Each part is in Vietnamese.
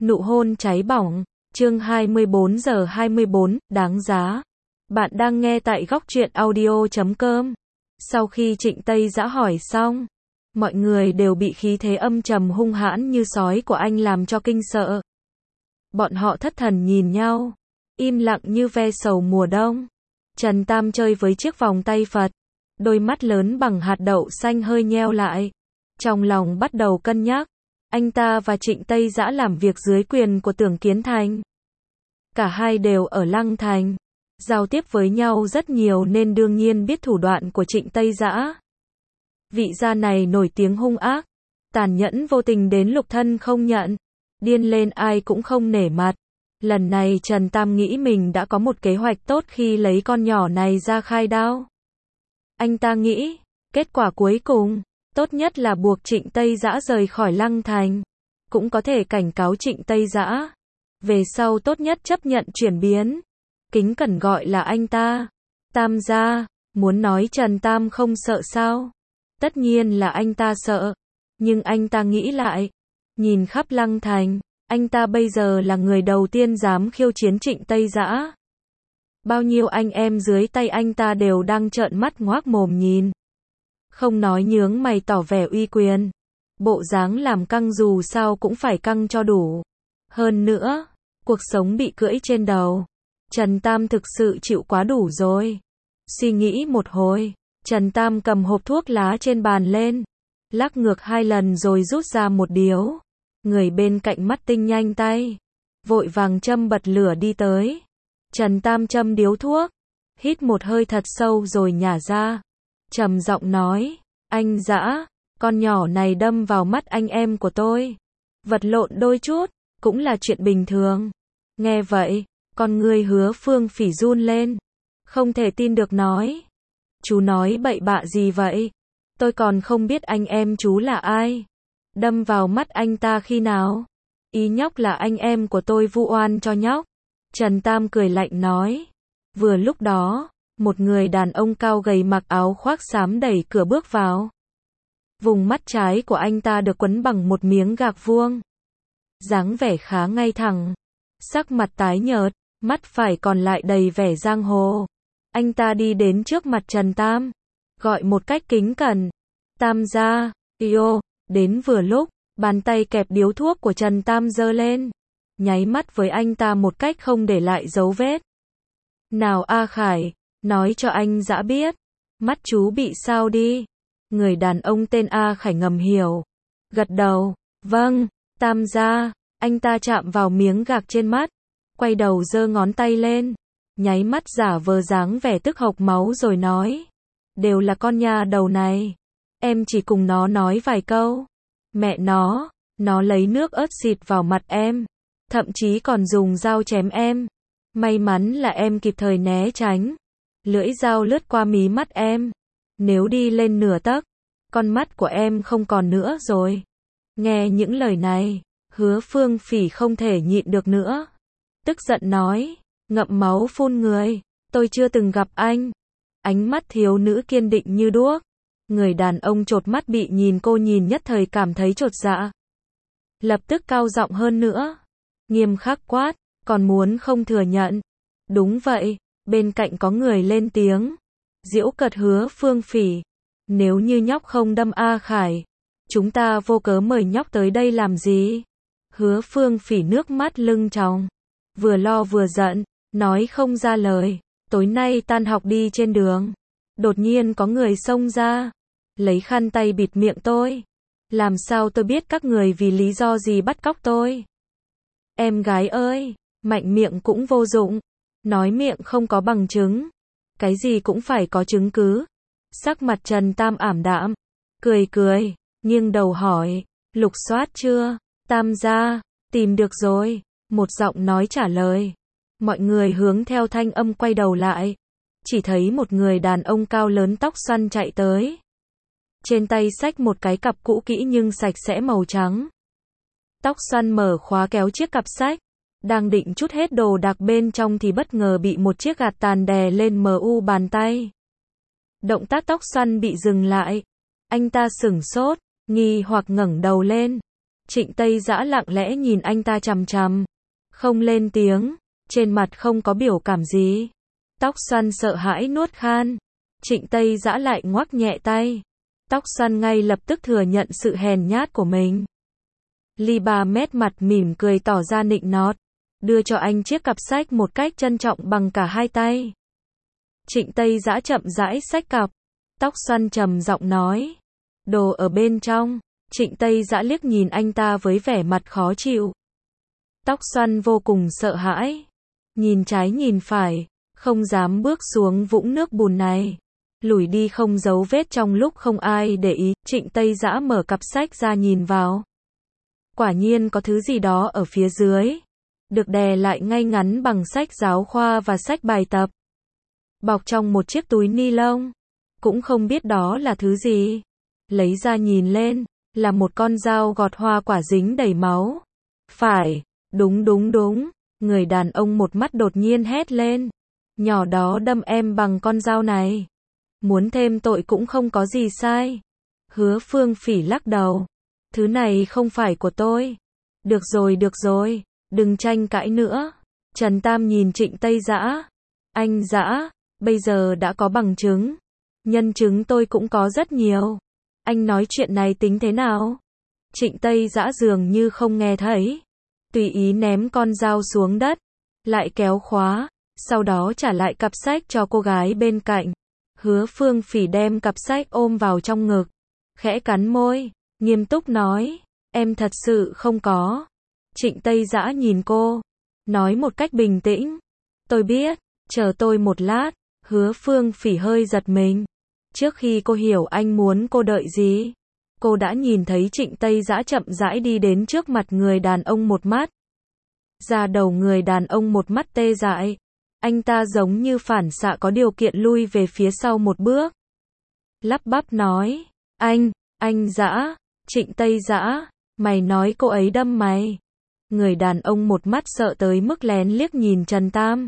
Nụ hôn cháy bỏng, chương 24 giờ 24, đáng giá. Bạn đang nghe tại góc truyện audio.com. Sau khi Trịnh Tây Dã hỏi xong, mọi người đều bị khí thế âm trầm hung hãn như sói của anh làm cho kinh sợ. Bọn họ thất thần nhìn nhau, im lặng như ve sầu mùa đông. Trần Tam chơi với chiếc vòng tay Phật, đôi mắt lớn bằng hạt đậu xanh hơi nheo lại. Trong lòng bắt đầu cân nhắc, anh ta và Trịnh Tây Dã làm việc dưới quyền của Tưởng Kiến Thành. Cả hai đều ở Lăng Thành, giao tiếp với nhau rất nhiều nên đương nhiên biết thủ đoạn của Trịnh Tây Dã. Vị gia này nổi tiếng hung ác, tàn nhẫn vô tình đến lục thân không nhận, điên lên ai cũng không nể mặt. Lần này Trần Tam nghĩ mình đã có một kế hoạch tốt khi lấy con nhỏ này ra khai đao. Anh ta nghĩ, kết quả cuối cùng, tốt nhất là buộc Trịnh Tây Dã rời khỏi Lăng Thành. Cũng có thể cảnh cáo Trịnh Tây Dã. Về sau tốt nhất chấp nhận chuyển biến. Kính cẩn gọi là anh ta. Tam gia, muốn nói Trần Tam không sợ sao? Tất nhiên là anh ta sợ. Nhưng anh ta nghĩ lại. Nhìn khắp Lăng Thành, anh ta bây giờ là người đầu tiên dám khiêu chiến Trịnh Tây Dã. Bao nhiêu anh em dưới tay anh ta đều đang trợn mắt ngoác mồm nhìn. Không nói nhướng mày tỏ vẻ uy quyền. Bộ dáng làm căng dù sao cũng phải căng cho đủ. Hơn nữa, cuộc sống bị cưỡi trên đầu. Trần Tam thực sự chịu quá đủ rồi. Suy nghĩ một hồi, Trần Tam cầm hộp thuốc lá trên bàn lên. Lắc ngược 2 lần rồi rút ra một điếu. Người bên cạnh mắt tinh nhanh tay. Vội vàng châm bật lửa đi tới. Trần Tam châm điếu thuốc. Hít một hơi thật sâu rồi nhả ra. Trầm giọng nói, anh Dã, con nhỏ này đâm vào mắt anh em của tôi. Vật lộn đôi chút, cũng là chuyện bình thường. Nghe vậy, con người Hứa Phương Phỉ run lên. Không thể tin được nói. Chú nói bậy bạ gì vậy? Tôi còn không biết anh em chú là ai. Đâm vào mắt anh ta khi nào? Ý nhóc là anh em của tôi vu oan cho nhóc. Trần Tam cười lạnh nói. Vừa lúc đó, một người đàn ông cao gầy mặc áo khoác xám đẩy cửa bước vào. Vùng mắt trái của anh ta được quấn bằng một miếng gạc vuông. Dáng vẻ khá ngay thẳng. Sắc mặt tái nhợt, mắt phải còn lại đầy vẻ giang hồ. Anh ta đi đến trước mặt Trần Tam. Gọi một cách kính cẩn. Tam gia, yêu, đến vừa lúc, bàn tay kẹp điếu thuốc của Trần Tam giơ lên. Nháy mắt với anh ta một cách không để lại dấu vết. Nào A Khải, nói cho anh Dã biết. Mắt chú bị sao đi. Người đàn ông tên A Khải ngầm hiểu. Gật đầu, vâng, Tam gia. Anh ta chạm vào miếng gạc trên mắt. Quay đầu giơ ngón tay lên. Nháy mắt giả vờ dáng vẻ tức hộc máu rồi nói. Đều là con nhà đầu này. Em chỉ cùng nó nói vài câu. Mẹ nó lấy nước ớt xịt vào mặt em. Thậm chí còn dùng dao chém em. May mắn là em kịp thời né tránh. Lưỡi dao lướt qua mí mắt em. Nếu đi lên nửa tấc, con mắt của em không còn nữa rồi. Nghe những lời này, Hứa Phương Phỉ không thể nhịn được nữa. Tức giận nói, ngậm máu phun người, tôi chưa từng gặp anh. Ánh mắt thiếu nữ kiên định như đuốc. Người đàn ông chột mắt bị nhìn cô nhìn nhất thời cảm thấy chột dạ. Lập tức cao giọng hơn nữa. Nghiêm khắc quát, còn muốn không thừa nhận. Đúng vậy, bên cạnh có người lên tiếng. Giễu cợt Hứa Phương Phỉ. Nếu như nhóc không đâm A Khải, chúng ta vô cớ mời nhóc tới đây làm gì? Hứa Phương Phỉ nước mắt lưng tròng. Vừa lo vừa giận, nói không ra lời. Tối nay tan học đi trên đường. Đột nhiên có người xông ra. Lấy khăn tay bịt miệng tôi. Làm sao tôi biết các người vì lý do gì bắt cóc tôi? Em gái ơi, mạnh miệng cũng vô dụng. Nói miệng không có bằng chứng. Cái gì cũng phải có chứng cứ. Sắc mặt Trần Tam ảm đạm. Cười, nghiêng đầu hỏi. Lục soát chưa? Tam gia, tìm được rồi. Một giọng nói trả lời. Mọi người hướng theo thanh âm quay đầu lại. Chỉ thấy một người đàn ông cao lớn tóc xoăn chạy tới. Trên tay xách một cái cặp cũ kỹ nhưng sạch sẽ màu trắng. Tóc xoăn mở khóa kéo chiếc cặp sách. Đang định trút hết đồ đạc bên trong thì bất ngờ bị một chiếc gạt tàn đè lên mu bàn tay. Động tác tóc xoăn bị dừng lại. Anh ta sửng sốt, nghi hoặc ngẩng đầu lên. Trịnh Tây Dã lặng lẽ nhìn anh ta chằm chằm, không lên tiếng, trên mặt không có biểu cảm gì. Tóc xoăn sợ hãi nuốt khan. Trịnh Tây Dã lại ngoắc nhẹ tay. Tóc xoăn ngay lập tức thừa nhận sự hèn nhát của mình. Ly Ba Mét mặt mỉm cười tỏ ra nịnh nọt, đưa cho anh chiếc cặp sách một cách trân trọng bằng cả hai tay. Trịnh Tây Dã chậm rãi xách cặp. Tóc xoăn trầm giọng nói, đồ ở bên trong. Trịnh Tây Dã liếc nhìn anh ta với vẻ mặt khó chịu. Tóc xoăn vô cùng sợ hãi, nhìn trái nhìn phải, không dám bước xuống vũng nước bùn này. Lủi đi không dấu vết trong lúc không ai để ý. Trịnh Tây Dã mở cặp sách ra nhìn vào. Quả nhiên có thứ gì đó ở phía dưới, được đè lại ngay ngắn bằng sách giáo khoa và sách bài tập, bọc trong một chiếc túi ni lông. Cũng không biết đó là thứ gì. Lấy ra nhìn lên, là một con dao gọt hoa quả dính đầy máu. Phải, đúng đúng đúng, người đàn ông một mắt đột nhiên hét lên. Nhỏ đó đâm em bằng con dao này. Muốn thêm tội cũng không có gì sai. Hứa Phương Phỉ lắc đầu. Thứ này không phải của tôi. Được rồi, đừng tranh cãi nữa. Trần Tam nhìn Trịnh Tây Dã. Anh Dã, bây giờ đã có bằng chứng. Nhân chứng tôi cũng có rất nhiều. Anh nói chuyện này tính thế nào? Trịnh Tây Dã dường như không nghe thấy. Tùy ý ném con dao xuống đất. Lại kéo khóa. Sau đó trả lại cặp sách cho cô gái bên cạnh. Hứa Phương Phỉ đem cặp sách ôm vào trong ngực. Khẽ cắn môi, nghiêm túc nói. Em thật sự không có. Trịnh Tây Dã nhìn cô. Nói một cách bình tĩnh. Tôi biết, chờ tôi một lát. Hứa Phương Phỉ hơi giật mình. Trước khi cô hiểu anh muốn cô đợi gì, cô đã nhìn thấy Trịnh Tây Dã chậm rãi đi đến trước mặt người đàn ông một mắt. Da đầu người đàn ông một mắt tê dại. Anh ta giống như phản xạ có điều kiện lui về phía sau một bước. Lắp bắp nói, anh Dã, Trịnh Tây Dã, mày nói cô ấy đâm mày. Người đàn ông một mắt sợ tới mức lén liếc nhìn Trần Tam.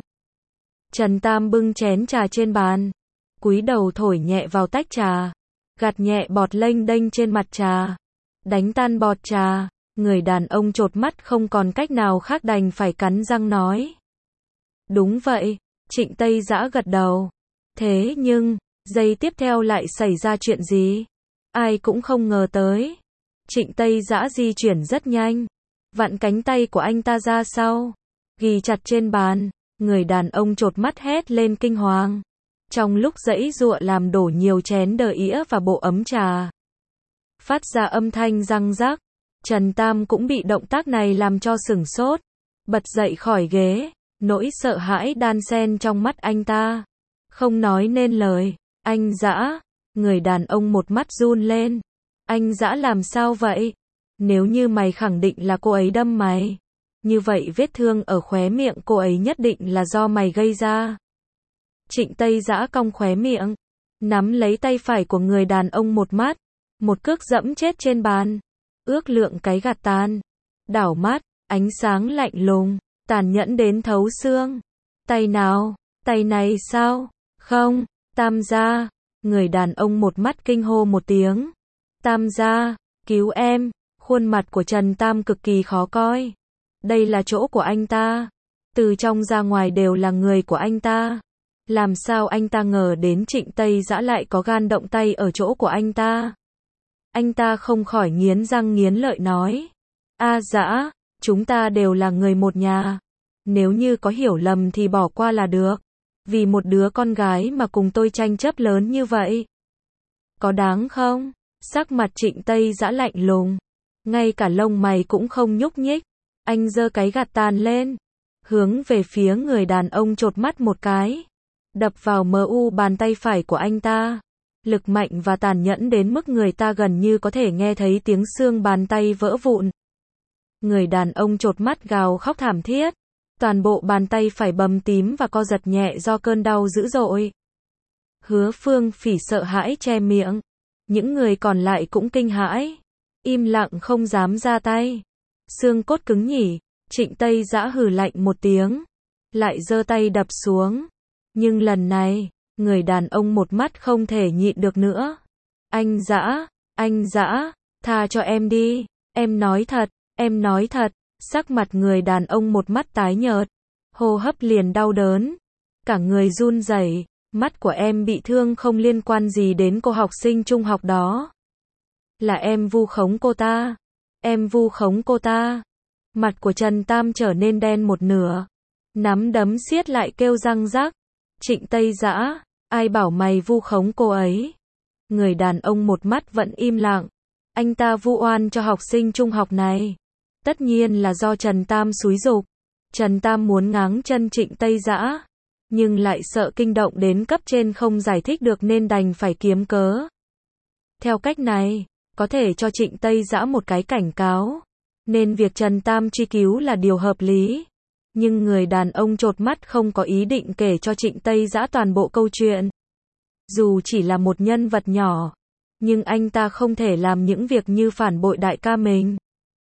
Trần Tam bưng chén trà trên bàn, cúi đầu thổi nhẹ vào tách trà, gạt nhẹ bọt lênh đênh trên mặt trà, đánh tan bọt trà. Người đàn ông chột mắt không còn cách nào khác đành phải cắn răng nói. Đúng vậy, Trịnh Tây Dã gật đầu. Thế nhưng, giây tiếp theo lại xảy ra chuyện gì? Ai cũng không ngờ tới. Trịnh Tây Dã di chuyển rất nhanh, vặn cánh tay của anh ta ra sau, ghi chặt trên bàn. Người đàn ông chột mắt hét lên kinh hoàng. Trong lúc giãy giụa làm đổ nhiều chén đờ ĩa và bộ ấm trà, phát ra âm thanh răng rắc. Trần Tam cũng bị động tác này làm cho sửng sốt, bật dậy khỏi ghế, nỗi sợ hãi đan xen trong mắt anh ta, không nói nên lời. Anh Dã, người đàn ông một mắt run lên. Anh Dã làm sao vậy? Nếu như mày khẳng định là cô ấy đâm mày, như vậy vết thương ở khóe miệng cô ấy nhất định là do mày gây ra. Trịnh Tây Dã cong khóe miệng, nắm lấy tay phải của người đàn ông một mắt, một cước dẫm chết trên bàn. Ước lượng cái gạt tàn, đảo mắt, ánh sáng lạnh lùng, tàn nhẫn đến thấu xương. Tay nào? Tay này sao? Không, Tam gia. Người đàn ông một mắt kinh hô một tiếng. Tam gia, cứu em. Khuôn mặt của Trần Tam cực kỳ khó coi. Đây là chỗ của anh ta. Từ trong ra ngoài đều là người của anh ta. Làm sao anh ta ngờ đến Trịnh Tây Dã lại có gan động tay ở chỗ của anh ta? Anh ta không khỏi nghiến răng nghiến lợi nói. Dã, chúng ta đều là người một nhà. Nếu như có hiểu lầm thì bỏ qua là được. Vì một đứa con gái mà cùng tôi tranh chấp lớn như vậy, có đáng không? Sắc mặt Trịnh Tây Dã lạnh lùng, ngay cả lông mày cũng không nhúc nhích. Anh giơ cái gạt tàn lên, hướng về phía người đàn ông chột mắt một cái, đập vào bàn tay phải của anh ta. Lực mạnh và tàn nhẫn đến mức người ta gần như có thể nghe thấy tiếng xương bàn tay vỡ vụn. Người đàn ông chột mắt gào khóc thảm thiết. Toàn bộ bàn tay phải bầm tím và co giật nhẹ do cơn đau dữ dội. Hứa Phương Phỉ sợ hãi che miệng. Những người còn lại cũng kinh hãi, im lặng không dám ra tay. Xương cốt cứng nhỉ? Trịnh Tây Dã hừ lạnh một tiếng, lại giơ tay đập xuống. Nhưng lần này, người đàn ông một mắt không thể nhịn được nữa. Anh Dã, tha cho em đi. em nói thật, sắc mặt người đàn ông một mắt tái nhợt, hô hấp liền đau đớn, cả người run rẩy, mắt của em bị thương không liên quan gì đến cô học sinh trung học đó. Là em vu khống cô ta, em vu khống cô ta. Mặt của Trần Tam trở nên đen một nửa, nắm đấm siết lại kêu răng rắc. Trịnh Tây Dã, ai bảo mày vu khống cô ấy? Người đàn ông một mắt vẫn im lặng, anh ta vu oan cho học sinh trung học này. Tất nhiên là do Trần Tam xúi giục. Trần Tam muốn ngáng chân Trịnh Tây Dã, nhưng lại sợ kinh động đến cấp trên không giải thích được nên đành phải kiếm cớ. Theo cách này, có thể cho Trịnh Tây Dã một cái cảnh cáo, nên việc Trần Tam truy cứu là điều hợp lý. Nhưng người đàn ông chột mắt không có ý định kể cho Trịnh Tây Dã toàn bộ câu chuyện. Dù chỉ là một nhân vật nhỏ, nhưng anh ta không thể làm những việc như phản bội đại ca mình.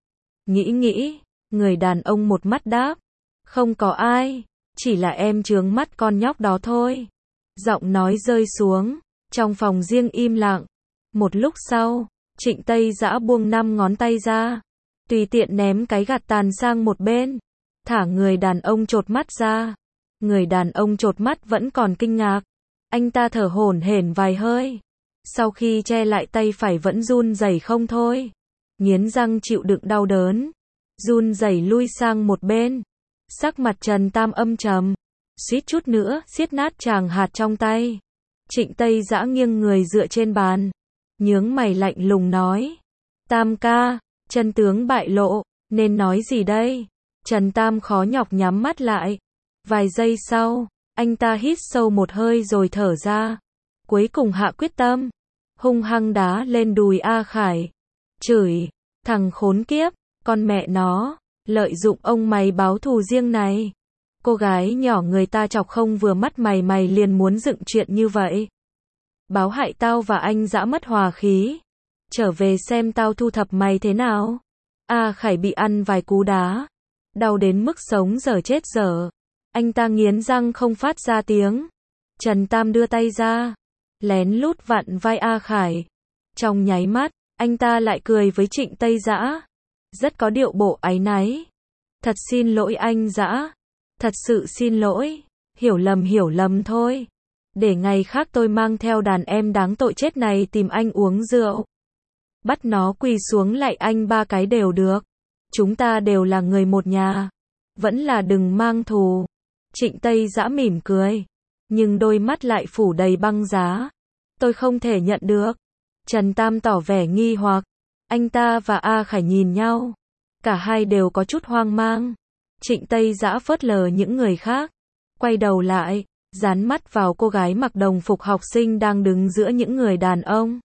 Nghĩ, người đàn ông một mắt đáp, không có ai, chỉ là em chướng mắt con nhóc đó thôi. Giọng nói rơi xuống, trong phòng riêng im lặng. Một lúc sau, Trịnh Tây Dã buông 5 ngón tay ra, tùy tiện ném cái gạt tàn sang một bên, thả người đàn ông chột mắt ra. Người đàn ông chột mắt vẫn còn kinh ngạc, anh ta thở hổn hển vài hơi, sau khi che lại tay phải vẫn run rẩy không thôi, nghiến răng chịu đựng đau đớn, run rẩy lui sang một bên. Sắc mặt Trần Tam âm trầm, suýt chút nữa siết nát tràng hạt trong tay. Trịnh Tây Dã nghiêng người dựa trên bàn, nhướng mày lạnh lùng nói, Tam ca, chân tướng bại lộ, nên nói gì đây? Trần Tam khó nhọc nhắm mắt lại. Vài giây sau, anh ta hít sâu một hơi rồi thở ra, cuối cùng hạ quyết tâm, hung hăng đá lên đùi A Khải, chửi, thằng khốn kiếp, con mẹ nó, lợi dụng ông mày báo thù riêng này. Cô gái nhỏ người ta chọc không vừa mắt mày liền muốn dựng chuyện như vậy. Báo hại tao và anh Dã mất hòa khí. Trở về xem tao thu thập mày thế nào. A Khải bị ăn vài cú đá, đau đến mức sống dở chết dở. Anh ta nghiến răng không phát ra tiếng. Trần Tam đưa tay ra, lén lút vặn vai A Khải. Trong nháy mắt, anh ta lại cười với Trịnh Tây Dã, rất có điệu bộ áy náy. Thật xin lỗi anh Dã, thật sự xin lỗi, hiểu lầm thôi. Để ngày khác tôi mang theo đàn em đáng tội chết này tìm anh uống rượu. Bắt nó quỳ xuống lạy anh 3 cái đều được. Chúng ta đều là người một nhà. Vẫn là đừng mang thù. Trịnh Tây Dã mỉm cười, nhưng đôi mắt lại phủ đầy băng giá. Tôi không thể nhận được. Trần Tam tỏ vẻ nghi hoặc. Anh ta và A Khải nhìn nhau. Cả hai đều có chút hoang mang. Trịnh Tây Dã phớt lờ những người khác, quay đầu lại, dán mắt vào cô gái mặc đồng phục học sinh đang đứng giữa những người đàn ông.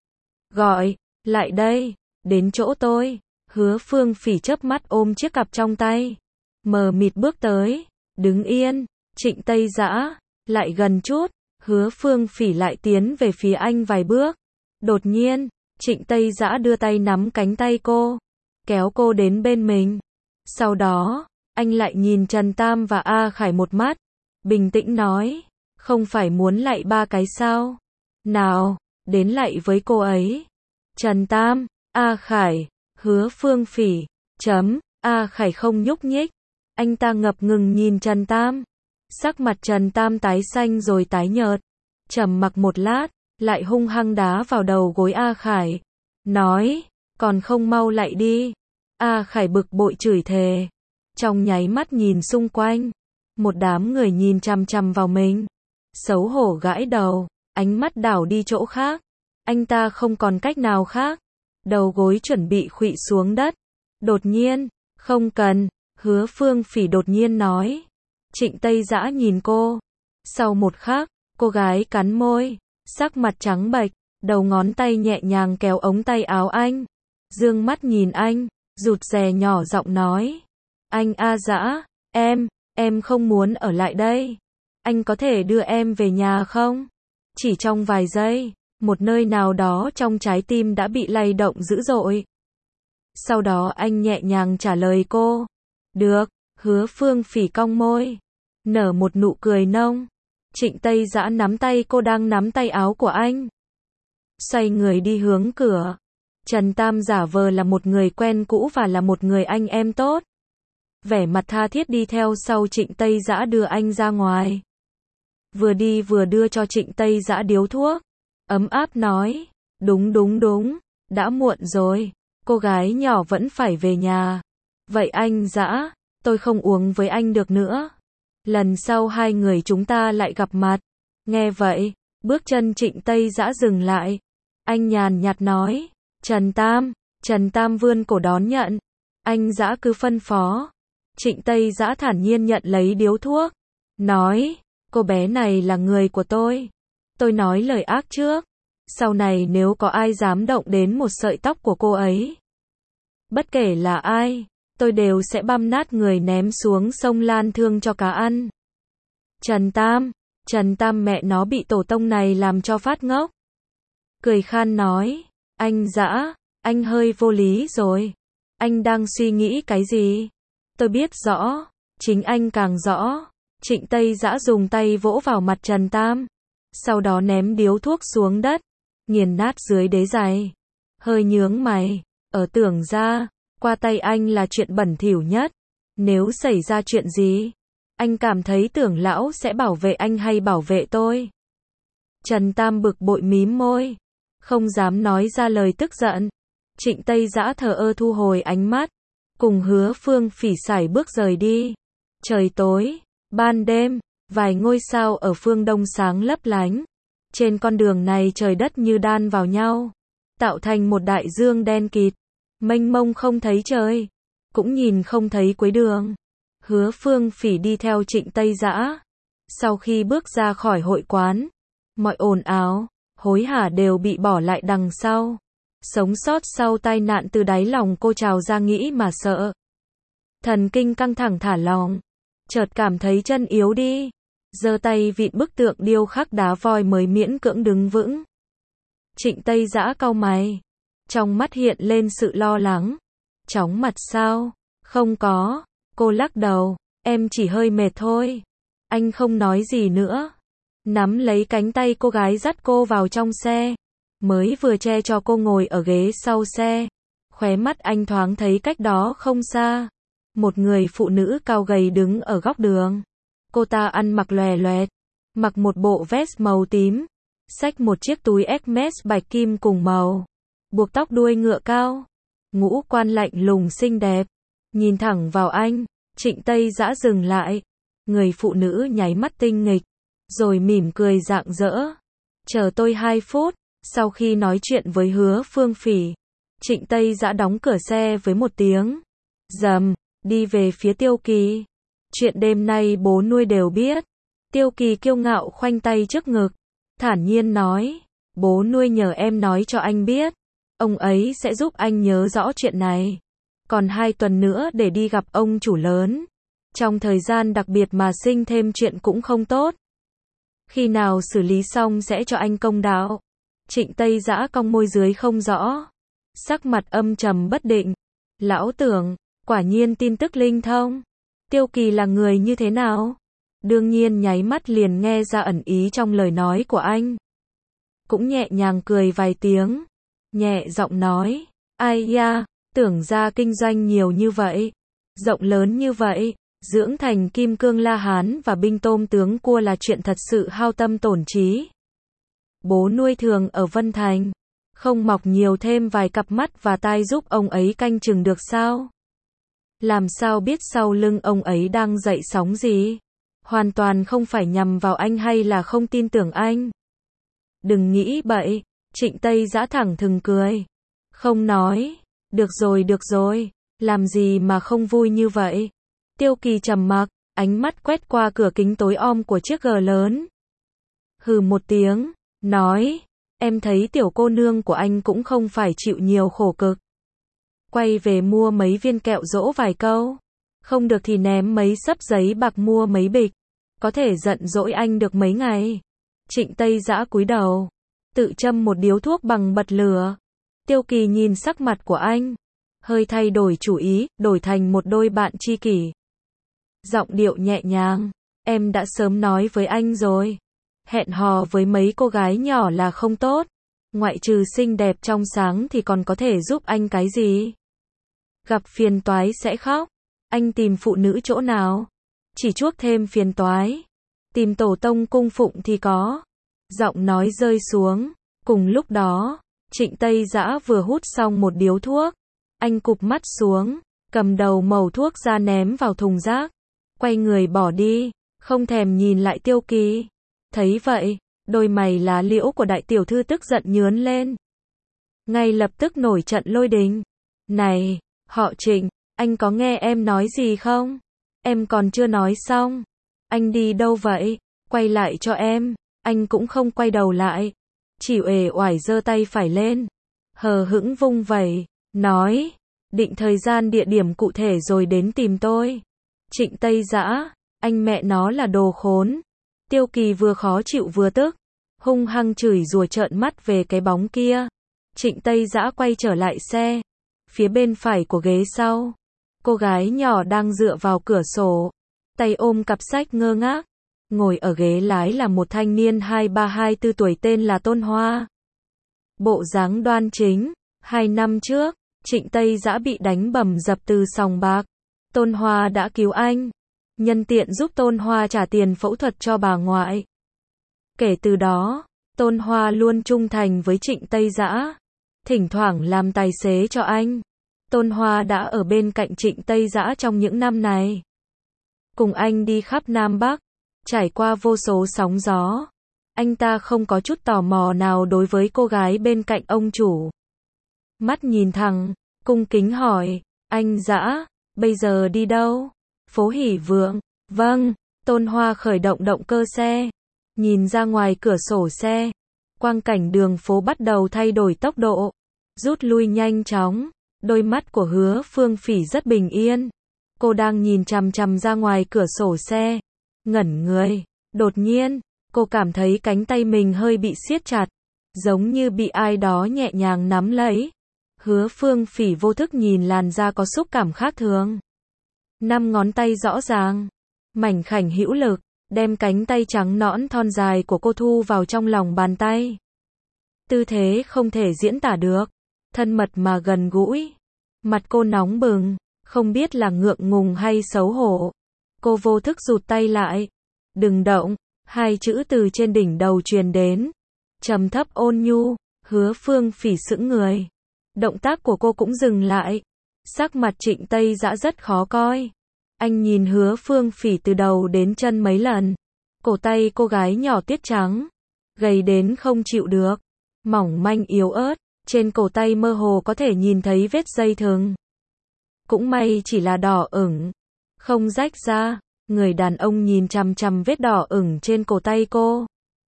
Gọi, lại đây, đến chỗ tôi. Hứa Phương Phỉ chớp mắt ôm chiếc cặp trong tay, mờ mịt bước tới, đứng yên. Trịnh Tây Dã, lại gần chút. Hứa Phương Phỉ lại tiến về phía anh vài bước. Đột nhiên, Trịnh Tây Dã đưa tay nắm cánh tay cô, kéo cô đến bên mình. Sau đó, anh lại nhìn Trần Tam và A Khải một mắt, bình tĩnh nói, không phải muốn lạy 3 cái sao? Nào, đến lạy với cô ấy. Trần Tam, A Khải, Hứa Phương Phỉ, A Khải không nhúc nhích. Anh ta ngập ngừng nhìn Trần Tam. Sắc mặt Trần Tam tái xanh rồi tái nhợt. Trầm mặc một lát, lại hung hăng đá vào đầu gối A Khải. Nói, còn không mau lạy đi. A Khải bực bội chửi thề. Trong nháy mắt nhìn xung quanh, một đám người nhìn chằm chằm vào mình. Xấu hổ gãi đầu, ánh mắt đảo đi chỗ khác. Anh ta không còn cách nào khác. Đầu gối chuẩn bị khuỵu xuống đất. Đột nhiên, không cần, Hứa Phương Phỉ đột nhiên nói. Trịnh Tây Dã nhìn cô. Sau một khắc, cô gái cắn môi, sắc mặt trắng bệch, đầu ngón tay nhẹ nhàng kéo ống tay áo anh. Dương mắt nhìn anh, rụt rè nhỏ giọng nói. Anh A Dã, em không muốn ở lại đây. Anh có thể đưa em về nhà không? Chỉ trong vài giây, một nơi nào đó trong trái tim đã bị lay động dữ dội. Sau đó anh nhẹ nhàng trả lời cô. Được, Hứa Phương Phỉ cong môi, nở một nụ cười nông. Trịnh Tây Dã nắm tay cô đang nắm tay áo của anh, xoay người đi hướng cửa. Trần Tam giả vờ là một người quen cũ và là một người anh em tốt. Vẻ mặt tha thiết đi theo sau Trịnh Tây Dã đưa anh ra ngoài. Vừa đi vừa đưa cho Trịnh Tây Dã điếu thuốc. Ấm áp nói, đúng, đã muộn rồi, cô gái nhỏ vẫn phải về nhà. Vậy anh Dã, tôi không uống với anh được nữa. Lần sau hai người chúng ta lại gặp mặt. Nghe vậy, bước chân Trịnh Tây Dã dừng lại. Anh nhàn nhạt nói, Trần Tam vươn cổ đón nhận. Anh Dã cứ phân phó. Trịnh Tây Dã thản nhiên nhận lấy điếu thuốc. Nói, cô bé này là người của tôi. Tôi nói lời ác trước. Sau này nếu có ai dám động đến một sợi tóc của cô ấy, bất kể là ai, tôi đều sẽ băm nát người ném xuống sông Lan Thương cho cá ăn. Trần Tam mẹ nó bị tổ tông này làm cho phát ngốc. Cười khan nói, anh Dã, anh hơi vô lý rồi. Anh đang suy nghĩ cái gì? Tôi biết rõ, chính anh càng rõ. Trịnh Tây Dã dùng tay vỗ vào mặt Trần Tam, sau đó ném điếu thuốc xuống đất, nghiền nát dưới đế giày. Hơi nhướng mày, ở tưởng ra, qua tay anh là chuyện bẩn thỉu nhất. Nếu xảy ra chuyện gì, anh cảm thấy Tưởng lão sẽ bảo vệ anh hay bảo vệ tôi? Trần Tam bực bội mím môi, không dám nói ra lời tức giận. Trịnh Tây Dã thờ ơ thu hồi ánh mắt, cùng Hứa Phương Phỉ sải bước rời đi. Trời tối, ban đêm, vài ngôi sao ở phương đông sáng lấp lánh. Trên con đường này trời đất như đan vào nhau, tạo thành một đại dương đen kịt, mênh mông không thấy trời, cũng nhìn không thấy cuối đường. Hứa Phương Phỉ đi theo Trịnh Tây Dã. Sau khi bước ra khỏi hội quán, mọi ồn ào, hối hả đều bị bỏ lại đằng sau. Sống sót sau tai nạn từ đáy lòng cô trào ra nghĩ mà sợ. Thần kinh căng thẳng thả lỏng, chợt cảm thấy chân yếu đi, giơ tay vịn bức tượng điêu khắc đá voi mới miễn cưỡng đứng vững. Trịnh Tây Dã cau mày, trong mắt hiện lên sự lo lắng. Chóng mặt sao? Không có, cô lắc đầu, em chỉ hơi mệt thôi. Anh không nói gì nữa, nắm lấy cánh tay cô gái dắt cô vào trong xe, mới vừa che cho cô ngồi ở ghế sau xe. Khóe mắt anh thoáng thấy cách đó không xa, một người phụ nữ cao gầy đứng ở góc đường. Cô ta ăn mặc lòe loẹt, mặc một bộ vest màu tím, xách một chiếc túi Hermes bạch kim cùng màu, buộc tóc đuôi ngựa cao, ngũ quan lạnh lùng xinh đẹp, nhìn thẳng vào anh. Trịnh Tây Dã dừng lại, người phụ nữ nháy mắt tinh nghịch, rồi mỉm cười rạng rỡ. Chờ tôi 2 phút. Sau khi nói chuyện với Hứa Phương Phỉ, Trịnh Tây Dã đóng cửa xe với một tiếng rầm, đi về phía Tiêu Kỳ. Chuyện đêm nay bố nuôi đều biết. Tiêu Kỳ kiêu ngạo khoanh tay trước ngực, thản nhiên nói, bố nuôi nhờ em nói cho anh biết, ông ấy sẽ giúp anh nhớ rõ chuyện này. Còn 2 tuần nữa để đi gặp ông chủ lớn. Trong thời gian đặc biệt mà sinh thêm chuyện cũng không tốt. Khi nào xử lý xong sẽ cho anh công đạo. Trịnh Tây Dã cong môi dưới không rõ, sắc mặt âm trầm bất định. Lão Tưởng, quả nhiên tin tức linh thông. Tiêu Kỳ là người như thế nào? Đương nhiên nháy mắt liền nghe ra ẩn ý trong lời nói của anh. Cũng nhẹ nhàng cười vài tiếng, nhẹ giọng nói, ai ya, Tưởng ra kinh doanh nhiều như vậy, rộng lớn như vậy, dưỡng thành kim cương La Hán và binh tôm tướng cua là chuyện thật sự hao tâm tổn trí. Bố nuôi thường ở Vân Thành, không mọc nhiều thêm vài cặp mắt và tai giúp ông ấy canh chừng được sao? Làm sao biết sau lưng ông ấy đang dậy sóng gì? Hoàn toàn không phải nhằm vào anh hay là không tin tưởng anh. Đừng nghĩ bậy, Trịnh Tây Dã thẳng thừng cười. Không nói, được rồi, làm gì mà không vui như vậy? Tiêu Kỳ trầm mặc, ánh mắt quét qua cửa kính tối om của chiếc G lớn. Hừ một tiếng, nói, em thấy tiểu cô nương của anh cũng không phải chịu nhiều khổ cực. Quay về mua mấy viên kẹo dỗ vài câu, không được thì ném mấy xấp giấy bạc mua mấy bịch, có thể giận dỗi anh được mấy ngày. Trịnh Tây Dã cúi đầu, tự châm một điếu thuốc bằng bật lửa. Tiêu Kỳ nhìn sắc mặt của anh, hơi thay đổi chủ ý, đổi thành một đôi bạn tri kỷ. Giọng điệu nhẹ nhàng, em đã sớm nói với anh rồi, hẹn hò với mấy cô gái nhỏ là không tốt. Ngoại trừ xinh đẹp trong sáng thì còn có thể giúp anh cái gì? Gặp phiền toái sẽ khóc. Anh tìm phụ nữ chỗ nào? Chỉ chuốc thêm phiền toái. Tìm tổ tông cung phụng thì có. Giọng nói rơi xuống. Cùng lúc đó, Trịnh Tây Dã vừa hút xong một điếu thuốc. Anh cụp mắt xuống, cầm đầu mẩu thuốc ra ném vào thùng rác. Quay người bỏ đi, không thèm nhìn lại Tiêu Kỳ. Thấy vậy, đôi mày lá liễu của đại tiểu thư tức giận nhướng lên. Ngay lập tức nổi trận lôi đình. Này, họ Trịnh, anh có nghe em nói gì không? Em còn chưa nói xong. Anh đi đâu vậy? Quay lại cho em. Anh cũng không quay đầu lại. Chỉ uể oải giơ tay phải lên. Hờ hững vung vẩy, nói. Định thời gian địa điểm cụ thể rồi đến tìm tôi. Trịnh Tây Dã, anh mẹ nó là đồ khốn. Tiêu Kỳ vừa khó chịu vừa tức. Hung hăng chửi rủa trợn mắt về cái bóng kia. Trịnh Tây Dã quay trở lại xe. Phía bên phải của ghế sau. Cô gái nhỏ đang dựa vào cửa sổ. Tay ôm cặp sách ngơ ngác. Ngồi ở ghế lái là một thanh niên 23-24 tuổi tên là Tôn Hoa. Bộ dáng đoan chính. 2 năm trước, Trịnh Tây Dã bị đánh bầm dập từ sòng bạc. Tôn Hoa đã cứu anh. Nhân tiện giúp Tôn Hoa trả tiền phẫu thuật cho bà ngoại. Kể từ đó, Tôn Hoa luôn trung thành với Trịnh Tây Dã. Thỉnh thoảng làm tài xế cho anh. Tôn Hoa đã ở bên cạnh Trịnh Tây Dã trong những năm này. Cùng anh đi khắp Nam Bắc. Trải qua vô số sóng gió. Anh ta không có chút tò mò nào đối với cô gái bên cạnh ông chủ. Mắt nhìn thẳng, cung kính hỏi, anh Dã, bây giờ đi đâu? Phố Hỷ Vượng. Vâng. Tôn Hoa khởi động động cơ xe. Nhìn ra ngoài cửa sổ xe. Quang cảnh đường phố bắt đầu thay đổi tốc độ. Rút lui nhanh chóng. Đôi mắt của Hứa Phương Phỉ rất bình yên. Cô đang nhìn chằm chằm ra ngoài cửa sổ xe. Ngẩn người. Đột nhiên, cô cảm thấy cánh tay mình hơi bị siết chặt. Giống như bị ai đó nhẹ nhàng nắm lấy. Hứa Phương Phỉ vô thức nhìn làn da có xúc cảm khác thường. 5 ngón tay rõ ràng. Mảnh khảnh hữu lực. Đem cánh tay trắng nõn thon dài của cô thu vào trong lòng bàn tay. Tư thế không thể diễn tả được. Thân mật mà gần gũi. Mặt cô nóng bừng. Không biết là ngượng ngùng hay xấu hổ. Cô vô thức rụt tay lại. Đừng động. 2 chữ từ trên đỉnh đầu truyền đến. Trầm thấp ôn nhu. Hứa Phương Phỉ sững người. Động tác của cô cũng dừng lại. Sắc mặt Trịnh Tây Dã rất khó coi. Anh nhìn Hứa Phương Phỉ từ đầu đến chân mấy lần. Cổ tay cô gái nhỏ tuyết trắng. Gầy đến không chịu được. Mỏng manh yếu ớt. Trên cổ tay mơ hồ có thể nhìn thấy vết dây thừng. Cũng may chỉ là đỏ ửng. Không rách ra. Người đàn ông nhìn chằm chằm vết đỏ ửng trên cổ tay cô.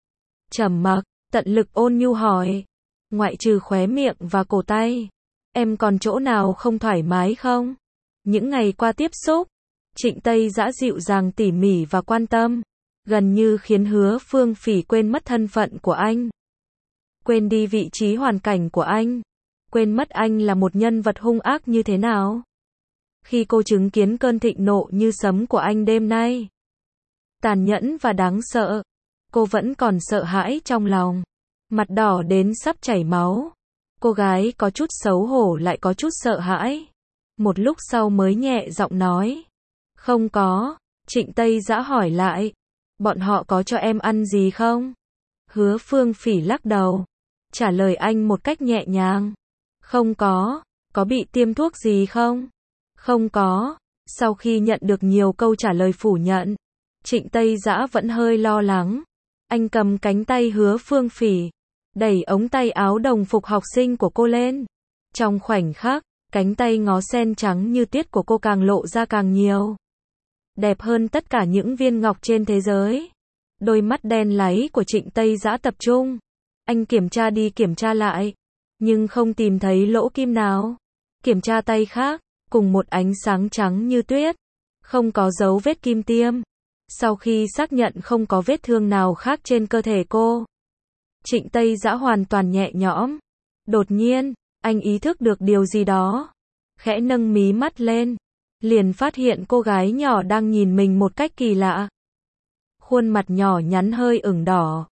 Trầm mặc, tận lực ôn nhu hỏi. Ngoại trừ khóe miệng và cổ tay. Em còn chỗ nào không thoải mái không? Những ngày qua tiếp xúc. Trịnh Tây Dã dịu dàng tỉ mỉ và quan tâm. Gần như khiến Hứa Phương Phỉ quên mất thân phận của anh. Quên đi vị trí hoàn cảnh của anh. Quên mất anh là một nhân vật hung ác như thế nào. Khi cô chứng kiến cơn thịnh nộ như sấm của anh đêm nay. Tàn nhẫn và đáng sợ. Cô vẫn còn sợ hãi trong lòng. Mặt đỏ đến sắp chảy máu. Cô gái có chút xấu hổ lại có chút sợ hãi. Một lúc sau mới nhẹ giọng nói. Không có. Trịnh Tây Dã hỏi lại. Bọn họ có cho em ăn gì không? Hứa Phương Phỉ lắc đầu. Trả lời anh một cách nhẹ nhàng. Không có. Có bị tiêm thuốc gì không? Không có. Sau khi nhận được nhiều câu trả lời phủ nhận. Trịnh Tây Dã vẫn hơi lo lắng. Anh cầm cánh tay Hứa Phương Phỉ. Đẩy ống tay áo đồng phục học sinh của cô lên. Trong khoảnh khắc, cánh tay ngó sen trắng như tuyết của cô càng lộ ra càng nhiều. Đẹp hơn tất cả những viên ngọc trên thế giới. Đôi mắt đen láy của Trịnh Tây Dã tập trung. Anh kiểm tra đi kiểm tra lại. Nhưng không tìm thấy lỗ kim nào. Kiểm tra tay khác. Cùng một ánh sáng trắng như tuyết. Không có dấu vết kim tiêm. Sau khi xác nhận không có vết thương nào khác trên cơ thể cô. Trịnh Tây Dã hoàn toàn nhẹ nhõm. Đột nhiên, anh ý thức được điều gì đó. Khẽ nâng mí mắt lên. Liền phát hiện cô gái nhỏ đang nhìn mình một cách kỳ lạ. Khuôn mặt nhỏ nhắn hơi ửng đỏ.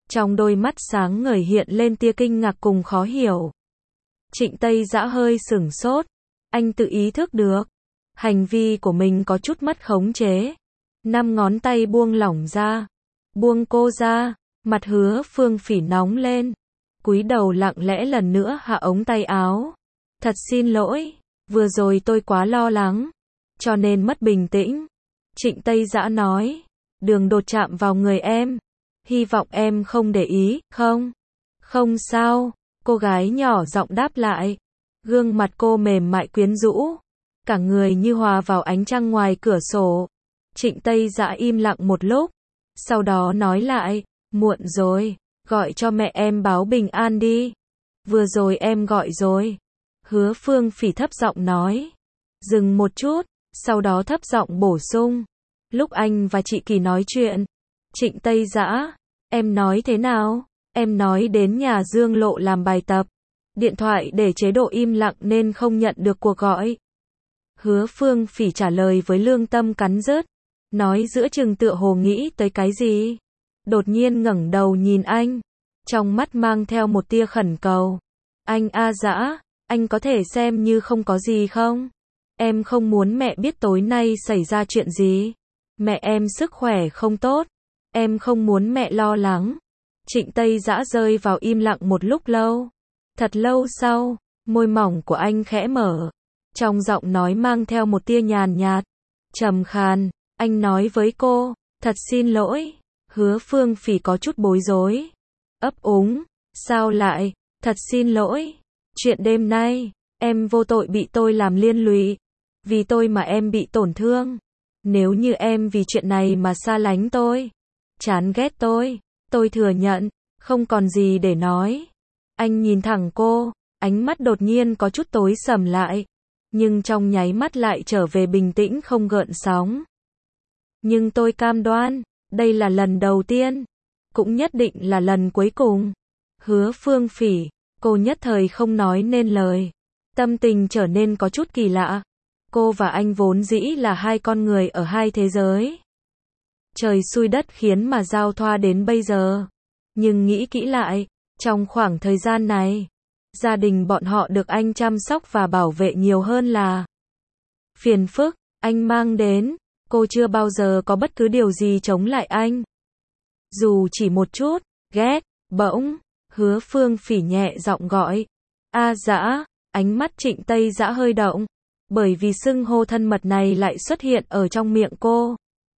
Trong đôi mắt sáng ngời hiện lên tia kinh ngạc cùng khó hiểu. Trịnh Tây Dã hơi sửng sốt. Anh tự ý thức được. Hành vi của mình có chút mất khống chế. 5 ngón tay buông lỏng ra. Buông cô ra. Mặt Hứa Phương Phỉ nóng lên. Cúi đầu lặng lẽ lần nữa hạ ống tay áo. Thật xin lỗi. Vừa rồi tôi quá lo lắng. Cho nên mất bình tĩnh. Trịnh Tây Dã nói. Đường đột chạm vào người em. Hy vọng em không để ý, không? Không sao. Cô gái nhỏ giọng đáp lại. Gương mặt cô mềm mại quyến rũ. Cả người như hòa vào ánh trăng ngoài cửa sổ. Trịnh Tây Dã im lặng một lúc. Sau đó nói lại. Muộn rồi. Gọi cho mẹ em báo bình an đi. Vừa rồi em gọi rồi. Hứa Phương Phỉ thấp giọng nói. Dừng một chút. Sau đó thấp giọng bổ sung. Lúc anh và chị Kỳ nói chuyện. Trịnh Tây Dã. Em nói thế nào? Em nói đến nhà Dương Lộ làm bài tập. Điện thoại để chế độ im lặng nên không nhận được cuộc gọi. Hứa Phương Phỉ trả lời với lương tâm cắn rứt. Nói giữa chừng tựa hồ nghĩ tới cái gì. Đột nhiên ngẩng đầu nhìn anh. Trong mắt mang theo một tia khẩn cầu. Anh A Dã, anh có thể xem như không có gì không? Em không muốn mẹ biết tối nay xảy ra chuyện gì. Mẹ em sức khỏe không tốt. Em không muốn mẹ lo lắng. Trịnh Tây Dã rơi vào im lặng một lúc lâu. Thật lâu sau, môi mỏng của anh khẽ mở. Trong giọng nói mang theo một tia nhàn nhạt. Trầm khàn, anh nói với cô, thật xin lỗi. Hứa Phương Phỉ có chút bối rối. Ấp úng, sao lại, thật xin lỗi. Chuyện đêm nay, em vô tội bị tôi làm liên lụy. Vì tôi mà em bị tổn thương. Nếu như em vì chuyện này mà xa lánh tôi, chán ghét tôi thừa nhận, không còn gì để nói. Anh nhìn thẳng cô, ánh mắt đột nhiên có chút tối sầm lại, nhưng trong nháy mắt lại trở về bình tĩnh không gợn sóng. Nhưng tôi cam đoan, đây là lần đầu tiên, cũng nhất định là lần cuối cùng. Hứa Phương Phỉ, cô nhất thời không nói nên lời, tâm tình trở nên có chút kỳ lạ. Cô và anh vốn dĩ là hai con người ở hai thế giới. Trời xui đất khiến mà giao thoa đến bây giờ. Nhưng nghĩ kỹ lại, trong khoảng thời gian này, gia đình bọn họ được anh chăm sóc và bảo vệ nhiều hơn là phiền phức anh mang đến. Cô chưa bao giờ có bất cứ điều gì chống lại anh. Dù chỉ một chút, ghét, bỗng, Hứa Phương Phỉ nhẹ giọng gọi. A Dã, ánh mắt Trịnh Tây Dã hơi động. Bởi vì xưng hô thân mật này lại xuất hiện ở trong miệng cô.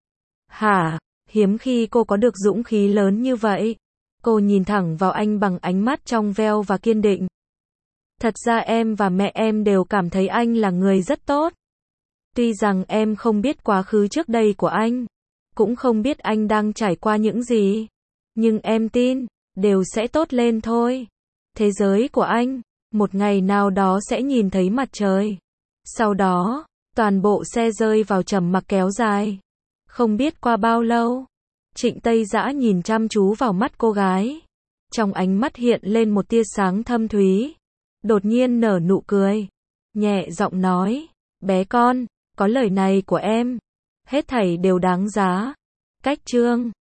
Hả, hiếm khi cô có được dũng khí lớn như vậy. Cô nhìn thẳng vào anh bằng ánh mắt trong veo và kiên định. Thật ra em và mẹ em đều cảm thấy anh là người rất tốt. Tuy rằng em không biết quá khứ trước đây của anh, cũng không biết anh đang trải qua những gì, nhưng em tin, đều sẽ tốt lên thôi. Thế giới của anh, một ngày nào đó sẽ nhìn thấy mặt trời. Sau đó, toàn bộ xe rơi vào trầm mặc kéo dài. Không biết qua bao lâu, Trịnh Tây Dã nhìn chăm chú vào mắt cô gái. Trong ánh mắt hiện lên một tia sáng thâm thúy. Đột nhiên nở nụ cười. Nhẹ giọng nói, bé con, có lời này của em, hết thảy đều đáng giá. Cách chương